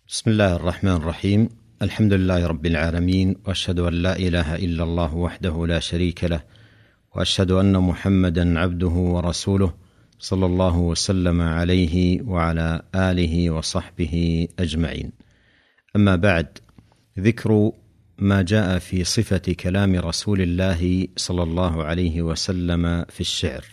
بسم الله الرحمن الرحيم. الحمد لله رب العالمين، وأشهد أن لا إله إلا الله وحده لا شريك له، وأشهد أن محمدا عبده ورسوله صلى الله وسلم عليه وعلى آله وصحبه أجمعين. أما بعد، ذكر ما جاء في صفة كلام رسول الله صلى الله عليه وسلم في الشعر.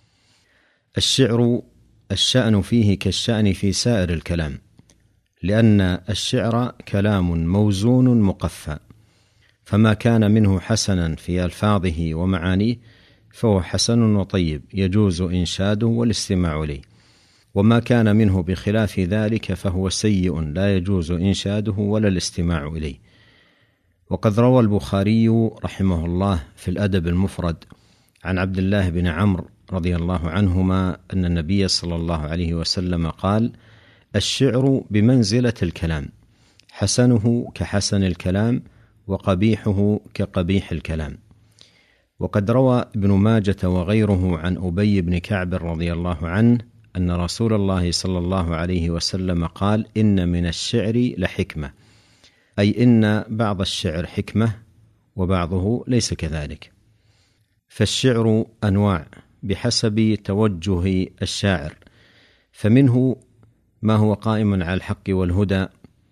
الشعر الشأن فيه كالشأن في سائر الكلام، لأن الشعر كلام موزون مقفى، فما كان منه حسنا في ألفاظه ومعانيه فهو حسن وطيب يجوز إنشاده والاستماع إليه، وما كان منه بخلاف ذلك فهو سيء لا يجوز إنشاده ولا الاستماع إليه. وقد روى البخاري رحمه الله في الأدب المفرد عن عبد الله بن عمرو رضي الله عنهما أن النبي صلى الله عليه وسلم قال: الشعر بمنزلة الكلام، حسنه كحسن الكلام، وقبيحه كقبيح الكلام. وقد روى ابن ماجة وغيره عن أبي بن كعب رضي الله عنه أن رسول الله صلى الله عليه وسلم قال: إن من الشعر لحكمة، أي إن بعض الشعر حكمة وبعضه ليس كذلك. فالشعر أنواع بحسب توجه الشاعر، فمنه ما هو قائم على الحق والهدى،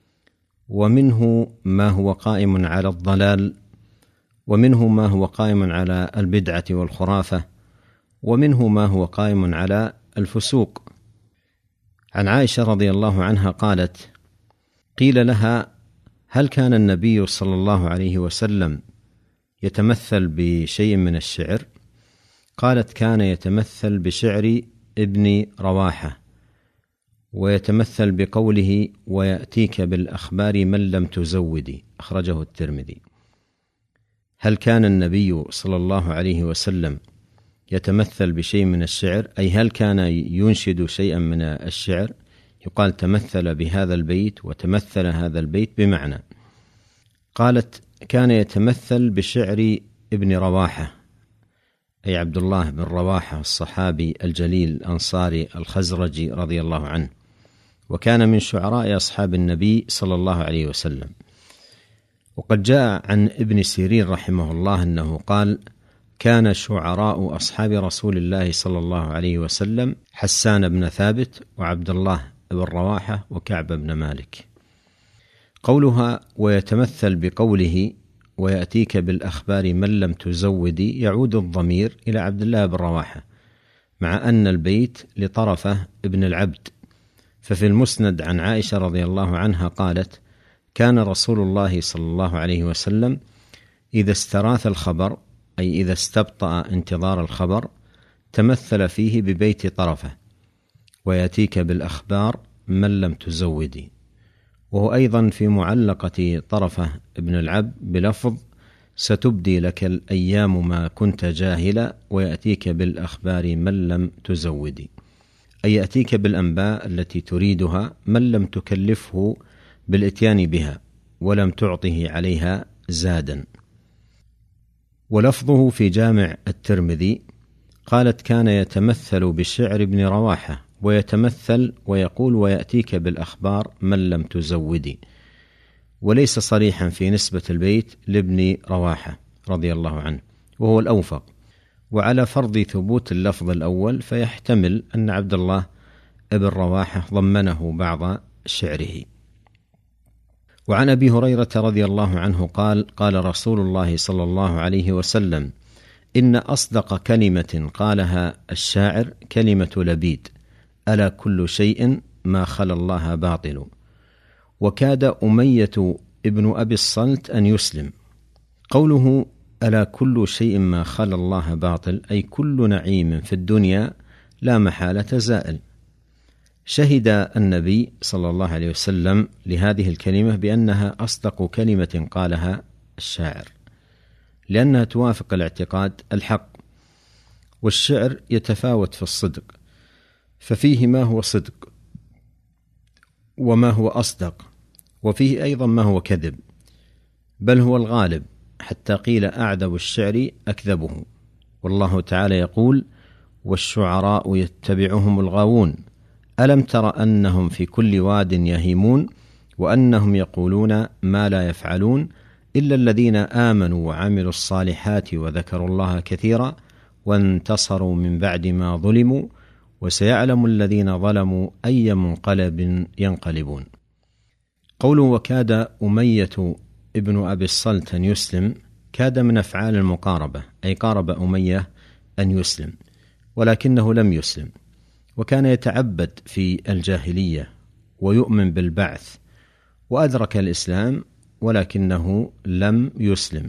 ومنه ما هو قائم على الضلال، ومنه ما هو قائم على البدعة والخرافة، ومنه ما هو قائم على الفسوق. عن عائشة رضي الله عنها قالت: قيل لها: هل كان النبي صلى الله عليه وسلم يتمثل بشيء من الشعر؟ قالت: كان يتمثل بشعر ابن رواحة، ويتمثل بقوله: ويأتيك بالأخبار من لم تزودي، أخرجه الترمذي. هل كان النبي صلى الله عليه وسلم يتمثل بشيء من الشعر؟ أي هل كان ينشد شيئا من الشعر؟ يقال تمثل بهذا البيت وتمثل هذا البيت بمعنى. قالت: كان يتمثل بشعر ابن رواحة، أي عبد الله بن رواحة الصحابي الجليل الأنصاري الخزرجي رضي الله عنه، وكان من شعراء أصحاب النبي صلى الله عليه وسلم. وقد جاء عن ابن سيرين رحمه الله أنه قال: كان شعراء أصحاب رسول الله صلى الله عليه وسلم حسان بن ثابت، وعبد الله بن رواحة، وكعب بن مالك. قولها ويتمثل بقوله: ويأتيك بالأخبار من لم تزودي، يعود الضمير إلى عبد الله بن رواحة، مع أن البيت لطرفة ابن العبد. ففي المسند عن عائشة رضي الله عنها قالت: كان رسول الله صلى الله عليه وسلم إذا استراث الخبر، أي إذا استبطأ انتظار الخبر، تمثل فيه ببيت طرفة: ويأتيك بالأخبار من لم تزودي. وهو أيضا في معلقة طرفة ابن العبد بلفظ: ستبدي لك الأيام ما كنت جاهلا، ويأتيك بالأخبار من لم تزودي، أي يأتيك بالأنباء التي تريدها من لم تكلفه بالإتيان بها ولم تعطه عليها زادا. ولفظه في جامع الترمذي قالت: كان يتمثل بشعر ابن رواحة، ويتمثل ويقول: ويأتيك بالأخبار من لم تزودي، وليس صريحا في نسبة البيت لابن رواحة رضي الله عنه، وهو الأوفق. وعلى فرض ثبوت اللفظ الأول فيحتمل أن عبد الله بن رواحة ضمنه بعض شعره. وعن أبي هريرة رضي الله عنه قال: قال رسول الله صلى الله عليه وسلم: إن أصدق كلمة قالها الشاعر كلمة لبيد: ألا كل شيء ما خلا الله باطل. وكاد أمية ابن أبي الصلت أن يسلم. قوله ألا كل شيء ما خلا الله باطل، أي كل نعيم في الدنيا لا محالة زائل. شهد النبي صلى الله عليه وسلم لهذه الكلمة بأنها أصدق كلمة قالها الشاعر، لأنها توافق الاعتقاد الحق. والشعر يتفاوت في الصدق، ففيه ما هو صدق وما هو أصدق، وفيه أيضا ما هو كذب، بل هو الغالب، حتى قيل أعذب الشعر أكذبه. والله تعالى يقول: والشعراء يتبعهم الغاوون ألم تر أنهم في كل واد يهيمون وأنهم يقولون ما لا يفعلون إلا الذين آمنوا وعملوا الصالحات وذكروا الله كثيرا وانتصروا من بعد ما ظلموا وسيعلم الذين ظلموا أي منقلب ينقلبون. قوله وكاد أمية ابن أبي الصلت أن يسلم، كاد من أفعال المقاربة، أي قارب أمية أن يسلم ولكنه لم يسلم، وكان يتعبد في الجاهلية ويؤمن بالبعث، وأدرك الإسلام ولكنه لم يسلم.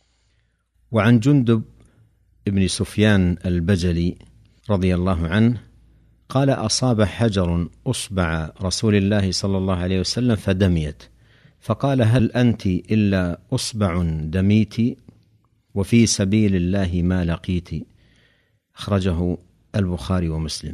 وعن جندب ابن سفيان البجلي رضي الله عنه قال أصاب حجر أصبع رسول الله صلى الله عليه وسلم فدميت، فقال هل أنت إلا أصبع دميت وفي سبيل الله ما لقيت، أخرجه البخاري ومسلم.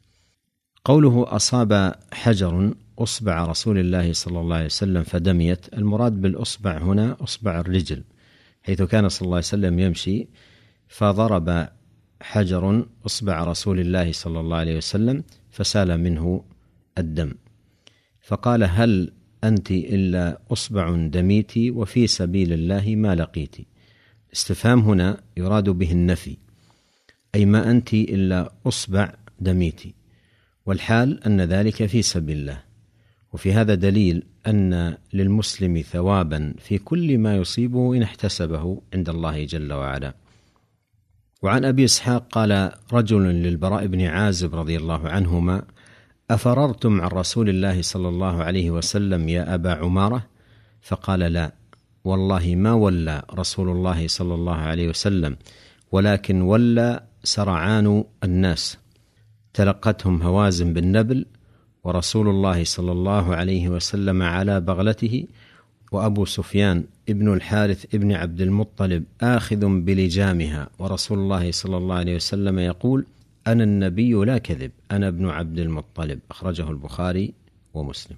قوله أصاب حجر أصبع رسول الله صلى الله عليه وسلم فدميت، المراد بالأصبع هنا أصبع الرجل، حيث كان صلى الله عليه وسلم يمشي فضرب حجر أصبع رسول الله صلى الله عليه وسلم فسال منه الدم، فقال هل أنت إلا أصبع دميت وفي سبيل الله ما لقيت. استفهام هنا يراد به النفي، أي ما أنت إلا أصبع دميت، والحال أن ذلك في سبيل الله. وفي هذا دليل أن للمسلم ثوابا في كل ما يصيبه إن احتسبه عند الله جل وعلا. وعن أبي إسحاق قال رجل للبراء بن عازب رضي الله عنهما أفررتم عن رسول الله صلى الله عليه وسلم يا أبا عمارة؟ فقال لا والله ما ولى رسول الله صلى الله عليه وسلم، ولكن ولى سرعان الناس تلقتهم هوازن بالنبل، ورسول الله صلى الله عليه وسلم على بغلته، وأبو سفيان ابن الحارث ابن عبد المطلب آخذ بلجامها، ورسول الله صلى الله عليه وسلم يقول أنا النبي لا كذب أنا ابن عبد المطلب، أخرجه البخاري ومسلم.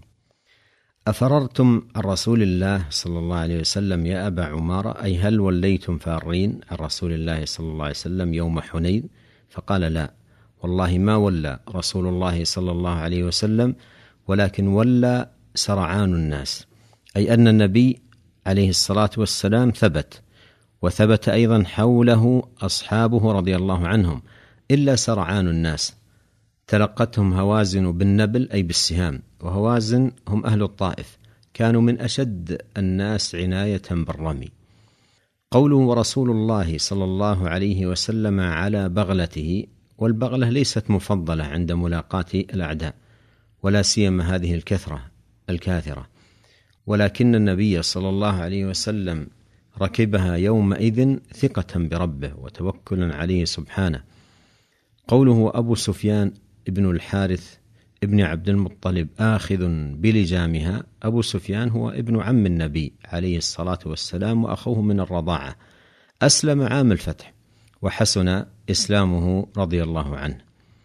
أفررتم عن رسول الله صلى الله عليه وسلم يا أبا عمارة، أي هل وليتم فارين عن رسول الله صلى الله عليه وسلم يوم حنين؟ فقال لا والله ما ولى رسول الله صلى الله عليه وسلم، ولكن ولى سرعان الناس، أي أن النبي عليه الصلاة والسلام ثبت، وثبت أيضا حوله أصحابه رضي الله عنهم، إلا سرعان الناس تلقتهم هوازن بالنبل أي بالسهام، وهوازن هم أهل الطائف، كانوا من أشد الناس عناية بالرمي. قوله ورسول الله صلى الله عليه وسلم على بغلته، والبغلة ليست مفضلة عند ملاقاة الأعداء، ولا سيما هذه الكاثرة، ولكن النبي صلى الله عليه وسلم ركبها يومئذ ثقة بربه وتوكلا عليه سبحانه. قوله أبو سفيان ابن الحارث ابن عبد المطلب آخذ بلجامها، أبو سفيان هو ابن عم النبي عليه الصلاة والسلام وأخوه من الرضاعة، أسلم عام الفتح وحسن إسلامه رضي الله عنه.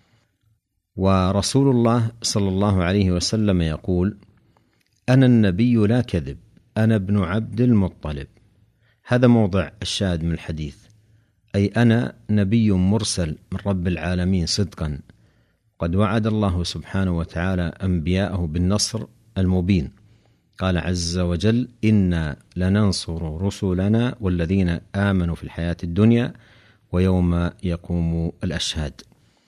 ورسول الله صلى الله عليه وسلم يقول أنا النبي لا كذب أنا ابن عبد المطلب، هذا موضع الشاهد من الحديث، أي أنا نبي مرسل من رب العالمين صدقا، قد وعد الله سبحانه وتعالى أنبياءه بالنصر المبين، قال عز وجل إنا لننصر رسلنا والذين آمنوا في الحياة الدنيا ويوم يقوم الأشهاد.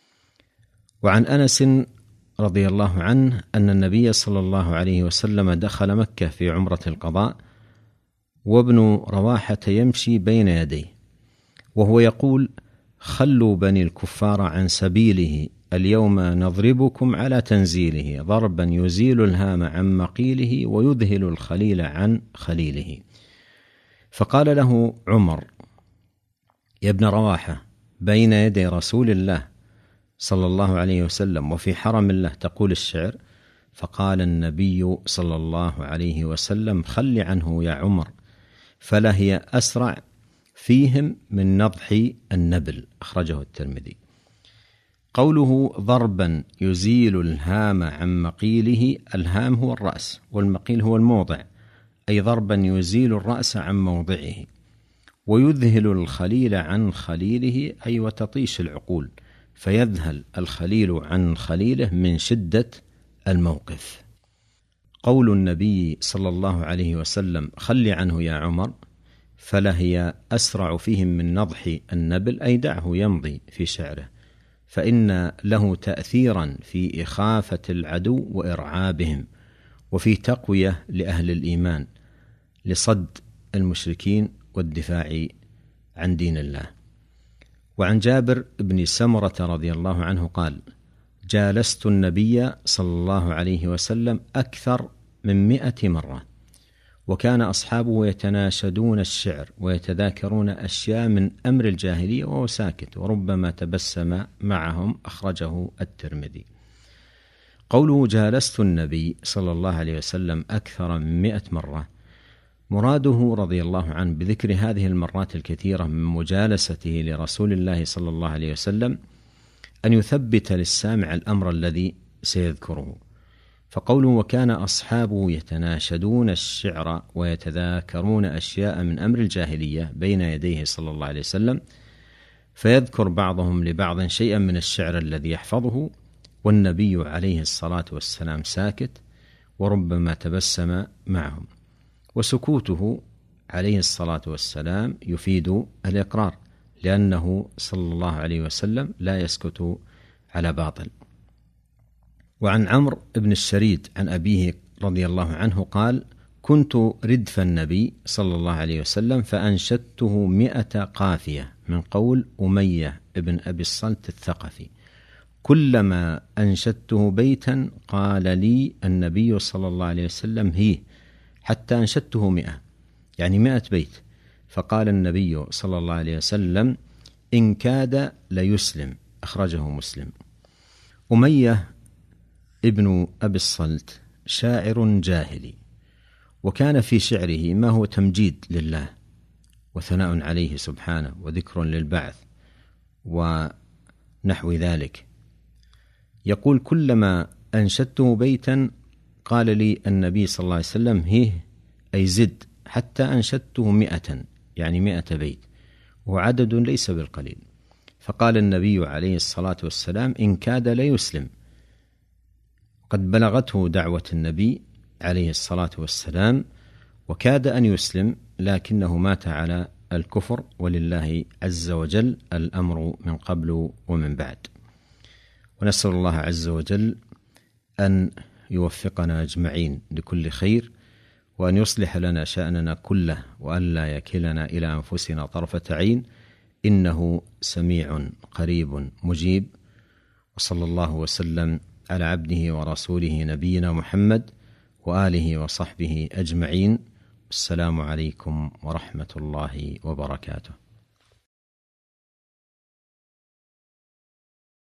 وعن أنس رضي الله عنه أن النبي صلى الله عليه وسلم دخل مكة في عمرة القضاء، وابن رواحة يمشي بين يديه وهو يقول خلوا بني الكفار عن سبيله اليوم نضربكم على تنزيله ضربا يزيل الهام عن مقيله ويذهل الخليل عن خليله. فقال له عمر يا ابن رواحة بين يدي رسول الله صلى الله عليه وسلم وفي حرم الله تقول الشعر؟ فقال النبي صلى الله عليه وسلم خل عنه يا عمر فلا هي أسرع فيهم من نضح النبل، أخرجه الترمذي. قوله ضربا يزيل الهام عن مقيله، الهام هو الرأس والمقيل هو الموضع، أي ضربا يزيل الرأس عن موضعه، ويذهل الخليل عن خليله، أي وتطيش العقول، فيذهل الخليل عن خليله من شدة الموقف. قول النبي صلى الله عليه وسلم: خل عنه يا عمر، فلهي أسرع فيهم من نضح النبل، أي دعه يمضي في شعره، فإن له تأثيرا في إخافة العدو وإرعابهم، وفي تقوية لأهل الإيمان لصد المشركين والدفاع عن دين الله. وعن جابر بن سمرة رضي الله عنه قال: جالست النبي صلى الله عليه وسلم أكثر من 100 مرة، وكان أصحابه يتناشدون الشعر ويتذاكرون أشياء من أمر الجاهلية وهو ساكت، وربما تبسم معهم. أخرجه الترمذي. قوله جالست النبي صلى الله عليه وسلم أكثر من 100 مرة، مراده رضي الله عنه بذكر هذه المرات الكثيرة من مجالسته لرسول الله صلى الله عليه وسلم أن يثبت للسامع الأمر الذي سيذكره. فقوله وكان أصحابه يتناشدون الشعر ويتذاكرون أشياء من أمر الجاهلية بين يديه صلى الله عليه وسلم، فيذكر بعضهم لبعض شيئا من الشعر الذي يحفظه، والنبي عليه الصلاة والسلام ساكت وربما تبسم معهم. وسكوته عليه الصلاة والسلام يفيد الإقرار، لأنه صلى الله عليه وسلم لا يسكت على باطل. وعن عمرو بن الشريد عن أبيه رضي الله عنه قال: كنت ردف النبي صلى الله عليه وسلم فأنشدته 100 قافية من قول أمية ابن أبي الصلت الثقفي، كلما أنشدته بيتا قال لي النبي صلى الله عليه وسلم هي، حتى أنشدته 100، يعني 100 بيت، فقال النبي صلى الله عليه وسلم: إن كاد ليسلم. أخرجه مسلم. أمية ابن أبي الصلت شاعر جاهلي، وكان في شعره ما هو تمجيد لله وثناء عليه سبحانه وذكر للبعث ونحو ذلك. يقول: كلما أنشدته بيتا قال لي النبي صلى الله عليه وسلم هي، أي زد، حتى أنشدته 100، يعني 100 بيت، وعدد ليس بالقليل. فقال النبي عليه الصلاة والسلام: إن كاد ليسلم. قد بلغته دعوة النبي عليه الصلاة والسلام وكاد أن يسلم، لكنه مات على الكفر، ولله عز وجل الأمر من قبل ومن بعد. ونسأل الله عز وجل أن يوفقنا أجمعين لكل خير، وأن يصلح لنا شأننا كله، وأن لا يكلنا إلى أنفسنا طرفة عين، إنه سميع قريب مجيب. وصلى الله وسلم على عبده ورسوله نبينا محمد وآله وصحبه أجمعين. السلام عليكم ورحمة الله وبركاته.